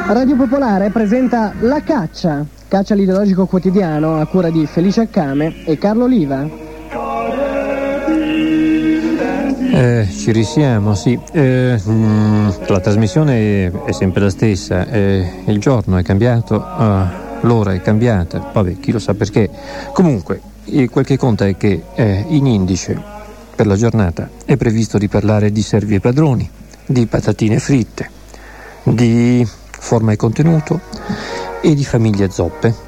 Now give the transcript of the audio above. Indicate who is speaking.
Speaker 1: Radio Popolare presenta La Caccia, l'ideologico quotidiano a cura di Felice Accame e Carlo Oliva.
Speaker 2: Ci risiamo, sì. La trasmissione è sempre la stessa, il giorno è cambiato, l'ora è cambiata, vabbè, chi lo sa perché. Comunque, quel che conta è che in indice per la giornata è previsto di parlare di servi e padroni, di patatine fritte, di forma e contenuto e di famiglie zoppe.